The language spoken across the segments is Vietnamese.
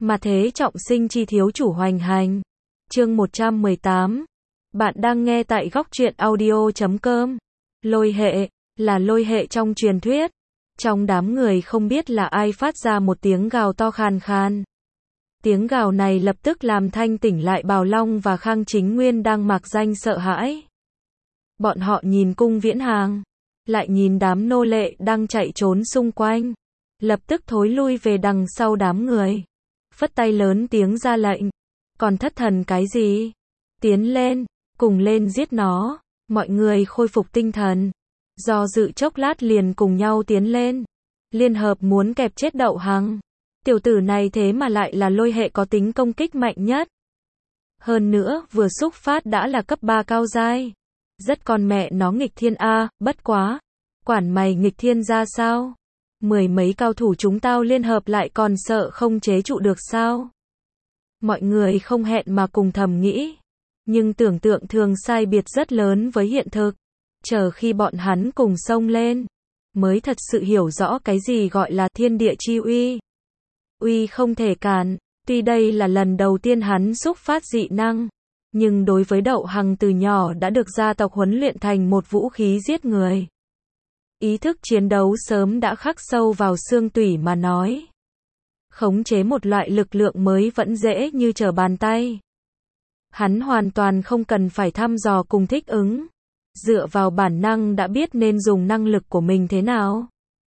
Mà thế trọng sinh chi thiếu chủ hoành hành. Chương 118. Bạn đang nghe tại góc truyện audio.com. Lôi hệ, là lôi hệ trong truyền thuyết. Trong đám người không biết là ai phát ra một tiếng gào to khàn khàn. Tiếng gào này lập tức làm thanh tỉnh lại Bào Long và Khang Chính Nguyên đang mạc danh sợ hãi. Bọn họ nhìn Cung Viễn Hàng, lại nhìn đám nô lệ đang chạy trốn xung quanh, lập tức thối lui về đằng sau đám người. Phất tay lớn tiếng ra lệnh, còn thất thần cái gì? Tiến lên, cùng lên giết nó. Mọi người khôi phục tinh thần, do dự chốc lát liền cùng nhau tiến lên, liên hợp muốn kẹp chết Đậu Hằng. Tiểu tử này thế mà lại là lôi hệ có tính công kích mạnh nhất. Hơn nữa, vừa xúc phát đã là cấp 3 cao giai. Rất con mẹ nó nghịch thiên a, bất quá. Quản mày nghịch thiên ra sao? Mười mấy cao thủ chúng tao liên hợp lại còn sợ không chế trụ được sao? Mọi người không hẹn mà cùng thầm nghĩ. Nhưng tưởng tượng thường sai biệt rất lớn với hiện thực. Chờ khi bọn hắn cùng xông lên, mới thật sự hiểu rõ cái gì gọi là thiên địa chi uy. Uy không thể cản, tuy đây là lần đầu tiên hắn xúc phát dị năng, nhưng đối với Đậu Hằng từ nhỏ đã được gia tộc huấn luyện thành một vũ khí giết người. Ý thức chiến đấu sớm đã khắc sâu vào xương tủy mà nói. Khống chế một loại lực lượng mới vẫn dễ như trở bàn tay. Hắn hoàn toàn không cần phải thăm dò cùng thích ứng. Dựa vào bản năng đã biết nên dùng năng lực của mình thế nào.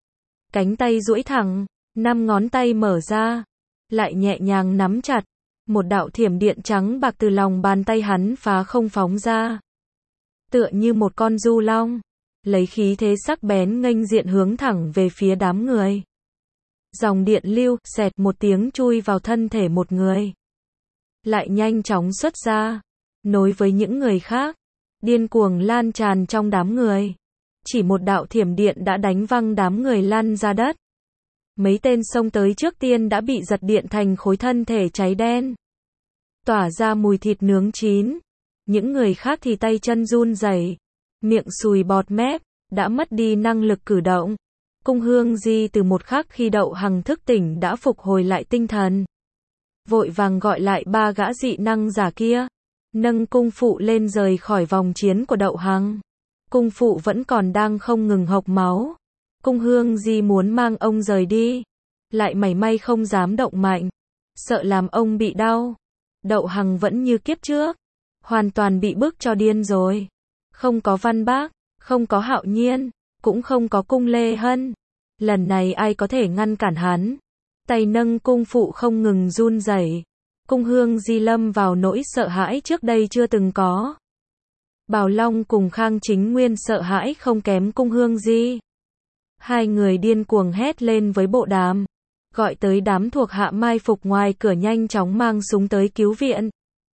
Cánh tay duỗi thẳng, 5 ngón tay mở ra, lại nhẹ nhàng nắm chặt. Một đạo thiểm điện trắng bạc từ lòng bàn tay hắn phá không phóng ra. Tựa như một con du long, lấy khí thế sắc bén nghênh diện hướng thẳng về phía đám người. Dòng điện lưu, xẹt một tiếng chui vào thân thể một người. Lại nhanh chóng xuất ra, nối với những người khác, điên cuồng lan tràn trong đám người. Chỉ một đạo thiểm điện đã đánh văng đám người lăn ra đất. Mấy tên xông tới trước tiên đã bị giật điện thành khối thân thể cháy đen, tỏa ra mùi thịt nướng chín. Những người khác thì tay chân run rẩy, miệng sùi bọt mép, đã mất đi năng lực cử động. Cung Hương Di từ một khắc khi Đậu Hằng thức tỉnh đã phục hồi lại tinh thần. Vội vàng gọi lại 3 gã dị năng giả kia, nâng cung phụ lên rời khỏi vòng chiến của Đậu Hằng. Cung phụ vẫn còn đang không ngừng hộc máu. Cung Hương Di muốn mang ông rời đi, lại mảy may không dám động mạnh, sợ làm ông bị đau. Đậu Hằng vẫn như kiếp trước, hoàn toàn bị bức cho điên rồi. Không có Văn Bác, không có Hạo Nhiên, cũng không có Cung Lê Hân. Lần này ai có thể ngăn cản hắn? Tay nâng cung phụ không ngừng run rẩy. Cung Hương Di lâm vào nỗi sợ hãi trước đây chưa từng có. Bào Long cùng Khang Chính Nguyên sợ hãi không kém Cung Hương Di. Hai người điên cuồng hét lên với bộ đàm, gọi tới đám thuộc hạ mai phục ngoài cửa nhanh chóng mang súng tới cứu viện.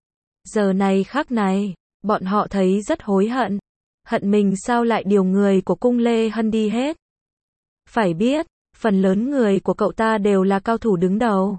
Giờ này khắc này, bọn họ thấy rất hối hận. Hận mình sao lại điều người của Cung Lê Hân đi hết. Phải biết, phần lớn người của cậu ta đều là cao thủ đứng đầu.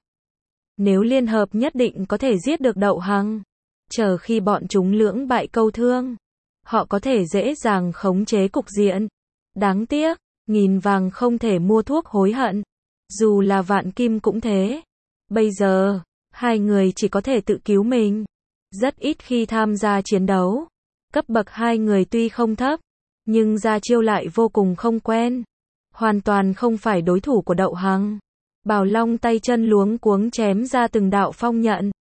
Nếu liên hợp nhất định có thể giết được Đậu Hằng. Chờ khi bọn chúng lưỡng bại câu thương, họ có thể dễ dàng khống chế cục diện. Đáng tiếc, nghìn vàng không thể mua thuốc hối hận. Dù là vạn kim cũng thế. Bây giờ, hai người chỉ có thể tự cứu mình. Rất ít khi tham gia chiến đấu. Cấp bậc hai người tuy không thấp, nhưng ra chiêu lại vô cùng không quen. Hoàn toàn không phải đối thủ của Đậu Hằng. Bào Long tay chân luống cuống chém ra từng đạo phong nhận.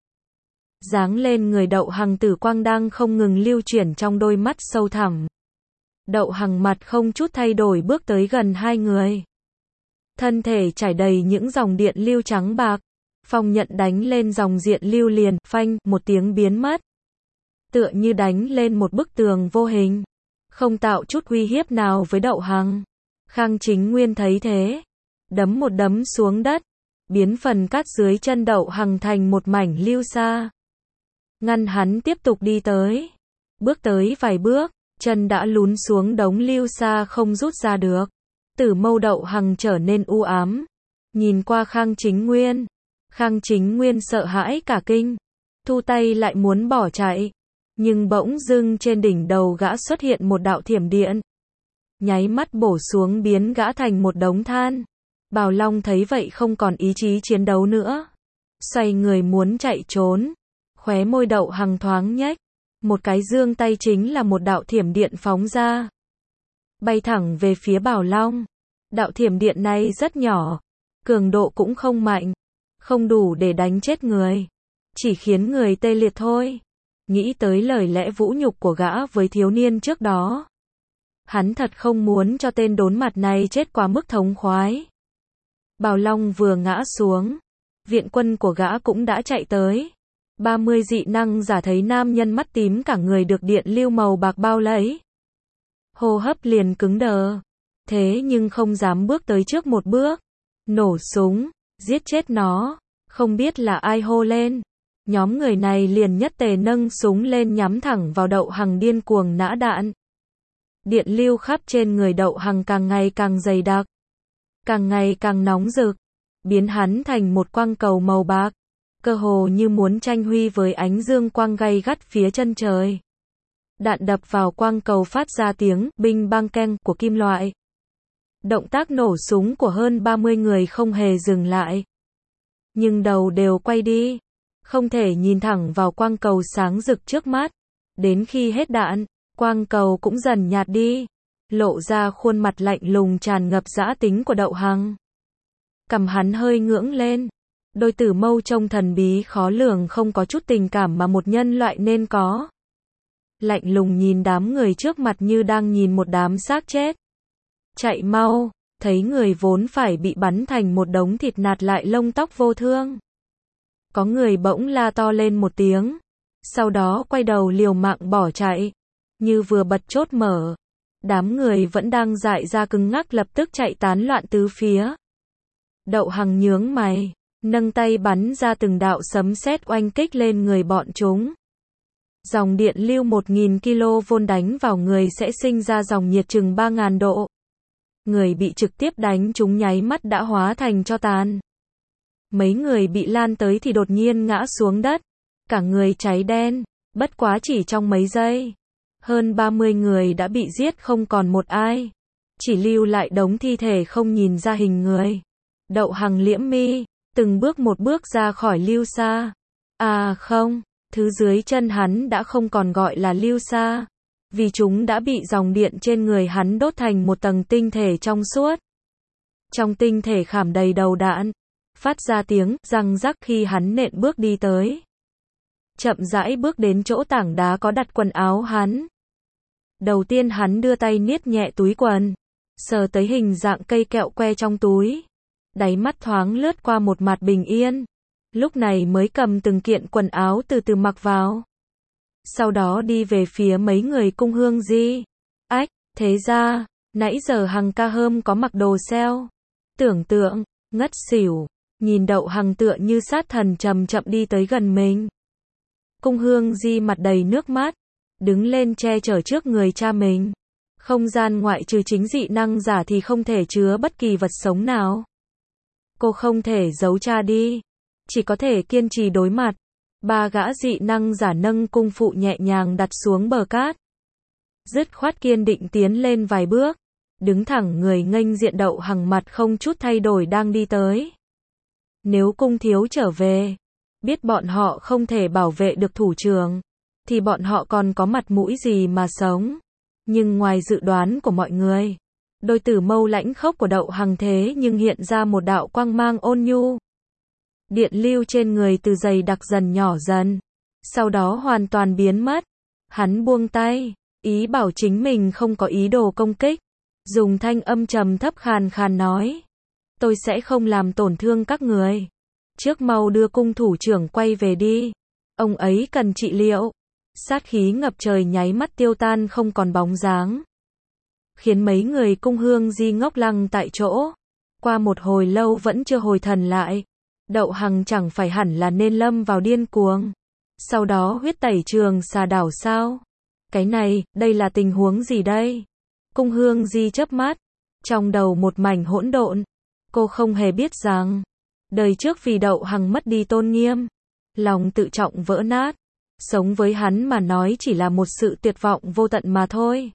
Giáng lên người Đậu Hằng, tử quang đang không ngừng lưu chuyển trong đôi mắt sâu thẳm. Đậu Hằng mặt không chút thay đổi bước tới gần hai người. Thân thể trải đầy những dòng điện lưu trắng bạc. Phong nhận đánh lên dòng điện lưu liền, phanh, một tiếng biến mất. Tựa như đánh lên một bức tường vô hình. Không tạo chút uy hiếp nào với Đậu Hằng. Khang Chính Nguyên thấy thế, đấm một đấm xuống đất, biến phần cát dưới chân Đậu Hằng thành một mảnh lưu sa. Ngăn hắn tiếp tục đi tới. Bước tới vài bước, chân đã lún xuống đống lưu sa không rút ra được. Tử mâu Đậu Hằng trở nên u ám. Nhìn qua Khang Chính Nguyên. Khang Chính Nguyên sợ hãi cả kinh. Thu tay lại muốn bỏ chạy. Nhưng bỗng dưng trên đỉnh đầu gã xuất hiện một đạo thiểm điện. Nháy mắt bổ xuống biến gã thành một đống than. Bào Long thấy vậy không còn ý chí chiến đấu nữa. xoay người muốn chạy trốn. Khóe môi Đậu Hằng thoáng nhếch, một cái giương tay chính là một đạo thiểm điện phóng ra, bay thẳng về phía Bảo Long. Đạo thiểm điện này rất nhỏ, cường độ cũng không mạnh, không đủ để đánh chết người, chỉ khiến người tê liệt thôi. Nghĩ tới lời lẽ vũ nhục của gã với thiếu niên trước đó, hắn thật không muốn cho tên đốn mặt này chết quá mức thống khoái. Bảo Long vừa ngã xuống, viện quân của gã cũng đã chạy tới. 30 dị năng giả thấy nam nhân mắt tím cả người được điện lưu màu bạc bao lấy, hô hấp liền cứng đờ, thế nhưng không dám bước tới trước một bước. Nổ súng, giết chết nó. Không biết là ai hô lên, nhóm người này liền nhất tề nâng súng lên nhắm thẳng vào Đậu Hằng điên cuồng nã đạn. Điện lưu khắp trên người Đậu Hằng càng ngày càng dày đặc, càng ngày càng nóng rực, biến hắn thành một quang cầu màu bạc, cơ hồ như muốn tranh huy với ánh dương quang gay gắt phía chân trời. Đạn đập vào quang cầu phát ra tiếng binh bang keng của kim loại. Động tác nổ súng của hơn 30 người không hề dừng lại, nhưng đầu đều quay đi, không thể nhìn thẳng vào quang cầu sáng rực trước mắt. Đến khi hết đạn, quang cầu cũng dần nhạt đi, lộ ra khuôn mặt lạnh lùng tràn ngập dã tính của Đậu Hằng. Cằm hắn hơi ngưỡng lên, đôi tử mâu trông thần bí khó lường, không có chút tình cảm mà một nhân loại nên có. Lạnh lùng nhìn đám người trước mặt như đang nhìn một đám xác chết. Chạy mau, thấy người vốn phải bị bắn thành một đống thịt nát lại lông tóc vô thương. Có người bỗng la to lên một tiếng, sau đó quay đầu liều mạng bỏ chạy. Như vừa bật chốt mở, đám người vẫn đang dại ra cứng ngắc lập tức chạy tán loạn tứ phía. Đậu Hằng nhướng mày, nâng tay bắn ra từng đạo sấm sét oanh kích lên người bọn chúng. Dòng điện lưu 1000 kV đánh vào người sẽ sinh ra dòng nhiệt chừng 3000 độ. Người bị trực tiếp đánh trúng nháy mắt đã hóa thành tro tàn. Mấy người bị lan tới thì đột nhiên ngã xuống đất, cả người cháy đen, bất quá chỉ trong mấy giây. Hơn 30 người đã bị giết không còn một ai, chỉ lưu lại đống thi thể không nhìn ra hình người. Đậu Hằng liễm mi, từng bước một bước ra khỏi lưu xa. À không, thứ dưới chân hắn đã không còn gọi là lưu xa, vì chúng đã bị dòng điện trên người hắn đốt thành một tầng tinh thể trong suốt. Trong tinh thể khảm đầy đầu đạn, phát ra tiếng răng rắc khi hắn nện bước đi tới. Chậm rãi bước đến chỗ tảng đá có đặt quần áo hắn. Đầu tiên hắn đưa tay niết nhẹ túi quần, sờ tới hình dạng cây kẹo que trong túi. Đáy mắt thoáng lướt qua một mặt bình yên. Lúc này mới cầm từng kiện quần áo từ từ mặc vào. Sau đó đi về phía mấy người cung hương di. Ách, thế ra, nãy giờ Hằng ca hôm có mặc đồ sale. Tưởng tượng, ngất xỉu, nhìn Đậu Hằng tựa như sát thần chậm chậm đi tới gần mình. Cung hương di mặt đầy nước mắt, đứng lên che chở trước người cha mình. Không gian ngoại trừ chính dị năng giả thì không thể chứa bất kỳ vật sống nào. Cô không thể giấu cha đi, chỉ có thể kiên trì đối mặt. Ba gã dị năng giả nâng cung phụ nhẹ nhàng đặt xuống bờ cát. Dứt khoát kiên định tiến lên vài bước, đứng thẳng người nghênh diện Đậu Hằng mặt không chút thay đổi đang đi tới. Nếu cung thiếu trở về, biết bọn họ không thể bảo vệ được thủ trưởng, thì bọn họ còn có mặt mũi gì mà sống. Nhưng ngoài dự đoán của mọi người, đôi tử mâu lãnh khốc của Đậu Hằng thế nhưng hiện ra một đạo quang mang ôn nhu. Điện lưu trên người từ dày đặc dần nhỏ dần, sau đó hoàn toàn biến mất. Hắn buông tay, ý bảo chính mình không có ý đồ công kích, dùng thanh âm trầm thấp khàn khàn nói: tôi sẽ không làm tổn thương các người. Trước mau đưa cung thủ trưởng quay về đi, ông ấy cần trị liệu. Sát khí ngập trời nháy mắt tiêu tan không còn bóng dáng, khiến mấy người cung hương di ngốc lăng tại chỗ. Qua một hồi lâu vẫn chưa hồi thần lại. Đậu Hằng chẳng phải hẳn là nên lâm vào điên cuồng, sau đó huyết tẩy trường xà đảo sao? Cái này, đây là tình huống gì đây? Cung hương di chớp mắt, trong đầu một mảnh hỗn độn. Cô không hề biết rằng, đời trước vì Đậu Hằng mất đi tôn nghiêm, lòng tự trọng vỡ nát, sống với hắn mà nói chỉ là một sự tuyệt vọng vô tận mà thôi.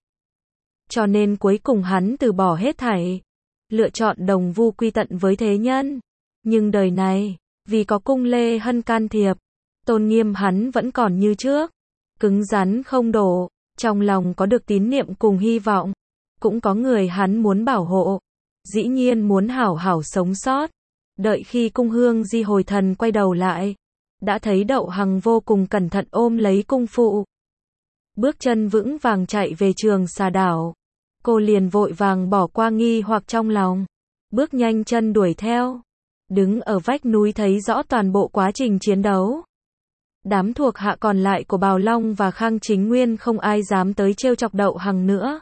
Cho nên cuối cùng hắn từ bỏ hết thảy, lựa chọn đồng vu quy tận với thế nhân. Nhưng đời này, Vì có Cung Lê Hân can thiệp, tôn nghiêm hắn vẫn còn như trước, cứng rắn không đổ, trong lòng có được tín niệm cùng hy vọng, cũng có người hắn muốn bảo hộ, dĩ nhiên muốn hảo hảo sống sót. Đợi khi Cung Hương Di hồi thần quay đầu lại, đã thấy Đậu Hằng vô cùng cẩn thận ôm lấy cung phụ. Bước chân vững vàng chạy về Trường Xà Đảo. Cô liền vội vàng bỏ qua nghi hoặc trong lòng, bước nhanh chân đuổi theo. Đứng ở vách núi thấy rõ toàn bộ quá trình chiến đấu. Đám thuộc hạ còn lại của Bào Long và Khang Chính Nguyên không ai dám tới trêu chọc Đậu Hằng nữa.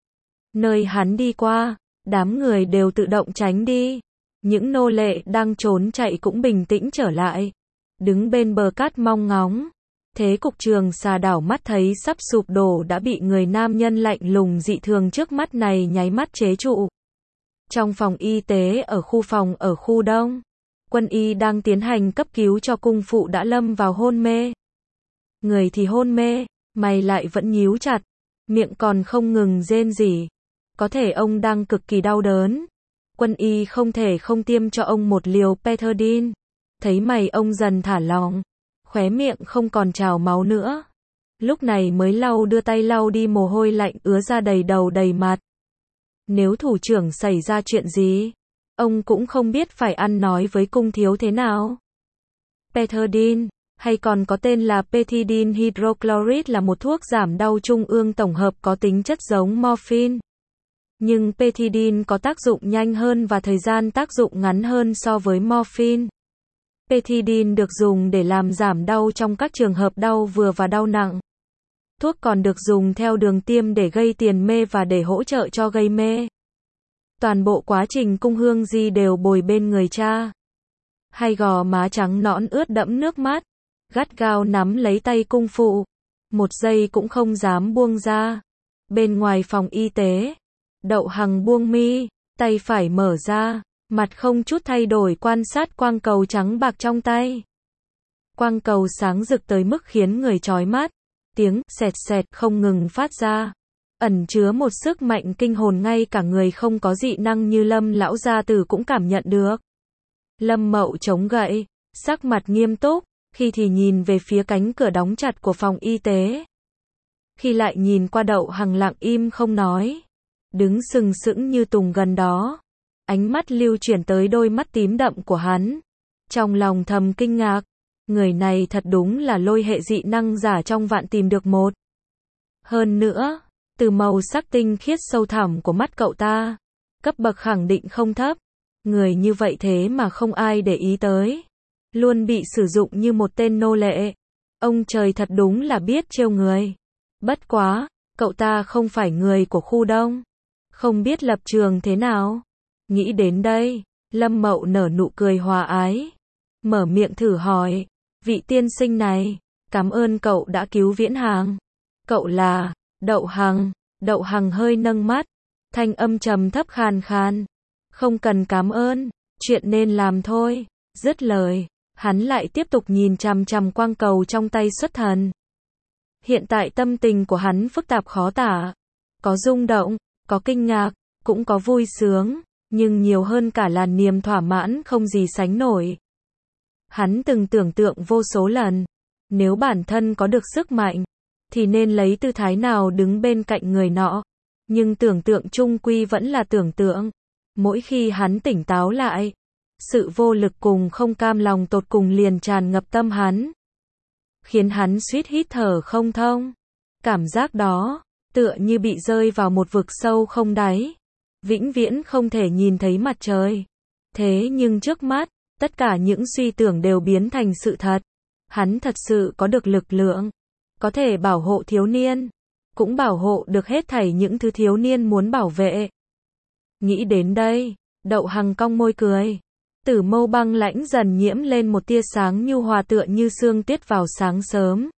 Nơi hắn đi qua, đám người đều tự động tránh đi. Những nô lệ đang trốn chạy cũng bình tĩnh trở lại, đứng bên bờ cát mong ngóng. Thế cục Trường Xà Đảo mắt thấy sắp sụp đổ đã bị người nam nhân lạnh lùng dị thường trước mắt này nháy mắt chế trụ. Trong phòng y tế ở khu đông, quân y đang tiến hành cấp cứu cho cung phụ đã lâm vào hôn mê. Người thì hôn mê, mày lại vẫn nhíu chặt, miệng còn không ngừng rên rỉ. Có thể ông đang cực kỳ đau đớn. Quân y không thể không tiêm cho ông một liều Pethidine. Thấy mày ông dần thả lỏng, khóe miệng không còn trào máu nữa. Lúc này mới đưa tay lau đi mồ hôi lạnh ứa ra đầy đầu đầy mặt. Nếu thủ trưởng xảy ra chuyện gì, ông cũng không biết phải ăn nói với cung thiếu thế nào. Pethidine, hay còn có tên là Pethidine hydrochloride, là một thuốc giảm đau trung ương tổng hợp có tính chất giống morphine. Nhưng Pethidine có tác dụng nhanh hơn và thời gian tác dụng ngắn hơn so với morphine. Pethidine được dùng để làm giảm đau trong các trường hợp đau vừa và đau nặng. Thuốc còn được dùng theo đường tiêm để gây tiền mê và để hỗ trợ cho gây mê. Toàn bộ quá trình Cung Hương Di đều bồi bên người cha. Hai gò má trắng nõn ướt đẫm nước mắt, gắt gao nắm lấy tay cung phụ, một giây cũng không dám buông ra. Bên ngoài phòng y tế, Đậu Hằng buông mi, tay phải mở ra, mặt không chút thay đổi quan sát quang cầu trắng bạc trong tay. Quang cầu sáng rực tới mức khiến người chói mắt, tiếng sẹt sẹt không ngừng phát ra, ẩn chứa một sức mạnh kinh hồn ngay cả người không có dị năng như Lâm lão gia tử cũng cảm nhận được. Lâm Mậu chống gậy, sắc mặt nghiêm túc, khi thì nhìn về phía cánh cửa đóng chặt của phòng y tế. Khi lại nhìn qua Đậu Hằng lặng im không nói, đứng sừng sững như tùng gần đó. Ánh mắt lưu chuyển tới đôi mắt tím đậm của hắn. Trong lòng thầm kinh ngạc, người này thật đúng là lôi hệ dị năng giả trong vạn tìm được một. Hơn nữa, từ màu sắc tinh khiết sâu thẳm của mắt cậu ta, cấp bậc khẳng định không thấp. Người như vậy thế mà không ai để ý tới, luôn bị sử dụng như một tên nô lệ. Ông trời thật đúng là biết trêu người. Bất quá, cậu ta không phải người của khu đông, không biết lập trường thế nào. Nghĩ đến đây, Lâm Mậu nở nụ cười hòa ái, mở miệng thử hỏi, vị tiên sinh này, cảm ơn cậu đã cứu Viễn Hàng. Cậu là Đậu Hằng. Đậu Hằng hơi nâng mắt, thanh âm trầm thấp khàn khàn, không cần cảm ơn, chuyện nên làm thôi. Dứt lời, hắn lại tiếp tục nhìn chằm chằm quang cầu trong tay xuất thần. Hiện tại tâm tình của hắn phức tạp khó tả, có rung động, có kinh ngạc, cũng có vui sướng, nhưng nhiều hơn cả là niềm thỏa mãn không gì sánh nổi. Hắn từng tưởng tượng vô số lần, nếu bản thân có được sức mạnh, thì nên lấy tư thái nào đứng bên cạnh người nọ. Nhưng tưởng tượng chung quy vẫn là tưởng tượng. Mỗi khi hắn tỉnh táo lại, sự vô lực cùng không cam lòng tột cùng liền tràn ngập tâm hắn, khiến hắn suýt hít thở không thông. Cảm giác đó, tựa như bị rơi vào một vực sâu không đáy, vĩnh viễn không thể nhìn thấy mặt trời. Thế nhưng trước mắt, tất cả những suy tưởng đều biến thành sự thật. Hắn thật sự có được lực lượng, có thể bảo hộ thiếu niên, cũng bảo hộ được hết thảy những thứ thiếu niên muốn bảo vệ. Nghĩ đến đây, Đậu Hằng cong môi cười. Tử mâu băng lãnh dần nhiễm lên một tia sáng nhu hòa tựa như sương tuyết vào sáng sớm.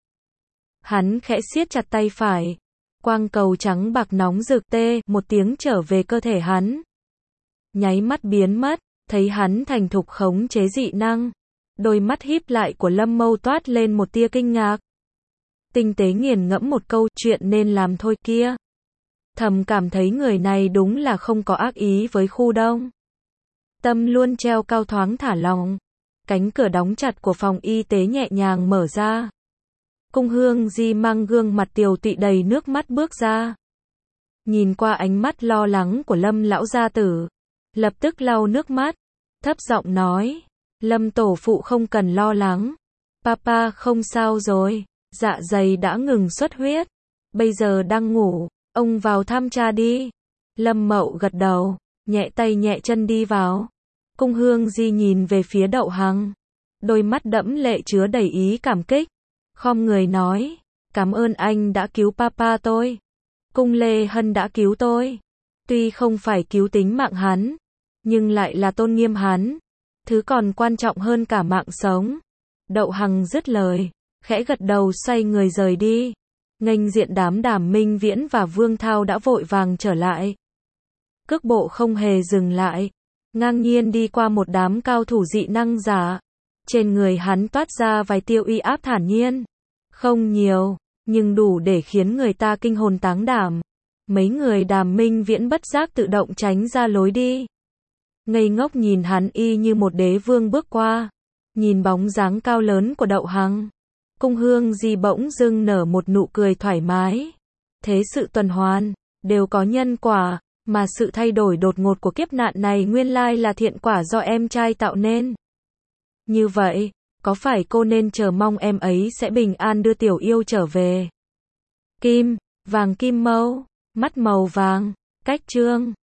Hắn khẽ siết chặt tay phải. Quang cầu trắng bạc nóng rực tê một tiếng trở về cơ thể hắn. Nháy mắt biến mất, thấy hắn thành thục khống chế dị năng. Đôi mắt híp lại của Lâm Mâu toát lên một tia kinh ngạc. Tinh tế nghiền ngẫm một câu chuyện nên làm thôi kia. Thầm cảm thấy người này đúng là không có ác ý với khu đông. Tâm luôn treo cao thoáng thả lòng. Cánh cửa đóng chặt của phòng y tế nhẹ nhàng mở ra. Cung Hương Di mang gương mặt tiều tụy đầy nước mắt bước ra. Nhìn qua ánh mắt lo lắng của Lâm lão gia tử, lập tức lau nước mắt, thấp giọng nói, Lâm tổ phụ không cần lo lắng. Papa không sao rồi, dạ dày đã ngừng xuất huyết, bây giờ đang ngủ, ông vào thăm cha đi. Lâm Mậu gật đầu, nhẹ tay nhẹ chân đi vào. Cung Hương Di nhìn về phía Đậu Hằng, đôi mắt đẫm lệ chứa đầy ý cảm kích, khom người nói, cảm ơn anh đã cứu papa tôi. Cung Lê Hân đã cứu tôi. Tuy không phải cứu tính mạng hắn, nhưng lại là tôn nghiêm hắn. Thứ còn quan trọng hơn cả mạng sống. Đậu Hằng dứt lời, khẽ gật đầu xoay người rời đi. Nghênh diện đám Đàm Minh Viễn và Vương Thao đã vội vàng trở lại. Cước bộ không hề dừng lại, ngang nhiên đi qua một đám cao thủ dị năng giả. Trên người hắn toát ra vài tia uy áp thản nhiên. Không nhiều, nhưng đủ để khiến người ta kinh hồn táng đảm. Mấy người Đàm Minh Viễn bất giác tự động tránh ra lối đi. Ngây ngốc nhìn hắn y như một đế vương bước qua. Nhìn bóng dáng cao lớn của Đậu Hằng, Cung Hương Di bỗng dưng nở một nụ cười thoải mái. Thế sự tuần hoàn, đều có nhân quả, mà sự thay đổi đột ngột của kiếp nạn này nguyên lai là thiện quả do em trai tạo nên. Như vậy, có phải cô nên chờ mong em ấy sẽ bình an đưa tiểu yêu trở về? Kim, vàng kim mâu, mắt màu vàng, cách chương.